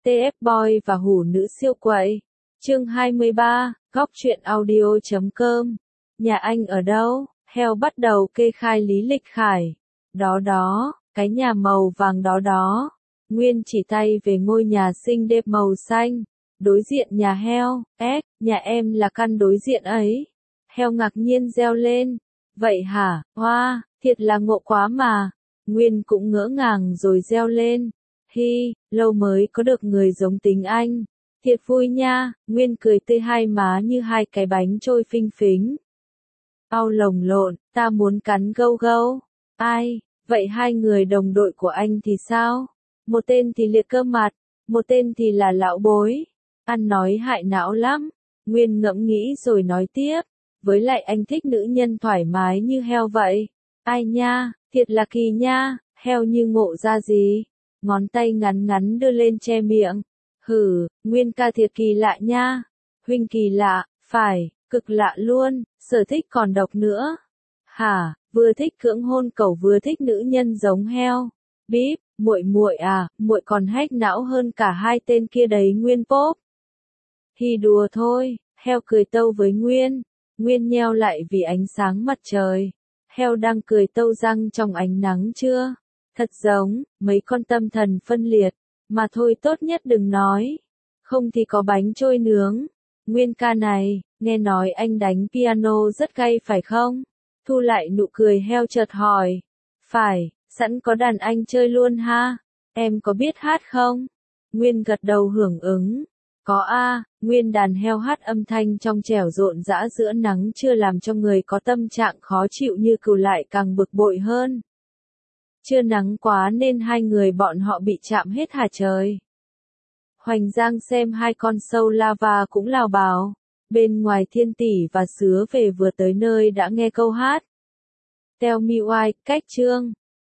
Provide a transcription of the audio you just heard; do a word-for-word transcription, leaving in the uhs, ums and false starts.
tê ép Boy và hủ nữ siêu quậy. Chương hai mươi ba, góc truyện audio chấm com. Nhà anh ở đâu? Heo bắt đầu kê khai lý lịch khải. Đó đó, cái nhà màu vàng đó đó. Nguyên chỉ tay về ngôi nhà xinh đẹp màu xanh. Đối diện nhà heo, ếch, nhà em là căn đối diện ấy. Heo ngạc nhiên reo lên. Vậy hả, hoa, thiệt là ngộ quá mà. Nguyên cũng ngỡ ngàng rồi reo lên. Hi, lâu mới có được người giống tính anh. Thiệt vui nha, Nguyên cười tươi hai má như hai cái bánh trôi phinh phính. Ao lồng lộn, ta muốn cắn gâu gâu. Ai, vậy hai người đồng đội của anh thì sao? Một tên thì liệt cơ mặt, một tên thì là lão bối. Ăn nói hại não lắm. Nguyên ngẫm nghĩ rồi nói tiếp. Với lại anh thích nữ nhân thoải mái như heo vậy. Ai nha, thiệt là kỳ nha, heo như ngộ ra gì. Ngón tay ngắn ngắn đưa lên che miệng. Hừ, Nguyên ca thiệt kỳ lạ nha. Huynh kỳ lạ, phải, cực lạ luôn, sở thích còn độc nữa. Hả, vừa thích cưỡng hôn cẩu vừa thích nữ nhân giống heo. Bíp, muội muội à, muội còn hack não hơn cả hai tên kia đấy Nguyên pốp. Hi đùa thôi, heo cười tâu với Nguyên. Nguyên nheo lại vì ánh sáng mặt trời. Heo đang cười tâu răng trong ánh nắng chưa? Thật giống, mấy con tâm thần phân liệt. Mà thôi tốt nhất đừng nói. Không thì có bánh trôi nướng. Nguyên ca này, nghe nói anh đánh piano rất gay phải không? Thu lại nụ cười heo chợt hỏi. Phải, sẵn có đàn anh chơi luôn ha. Em có biết hát không? Nguyên gật đầu hưởng ứng. Có a, Nguyên đàn heo hát âm thanh trong trẻo rộn rã giữa nắng chưa làm cho người có tâm trạng khó chịu như cừu lại càng bực bội hơn. Chưa nắng quá nên hai người bọn họ bị chạm hết hả trời. Hoành Giang xem hai con sâu lava cũng lào bào. Bên ngoài Thiên Tỷ và Sứa về vừa tới nơi đã nghe câu hát. Tell me why, cách chương.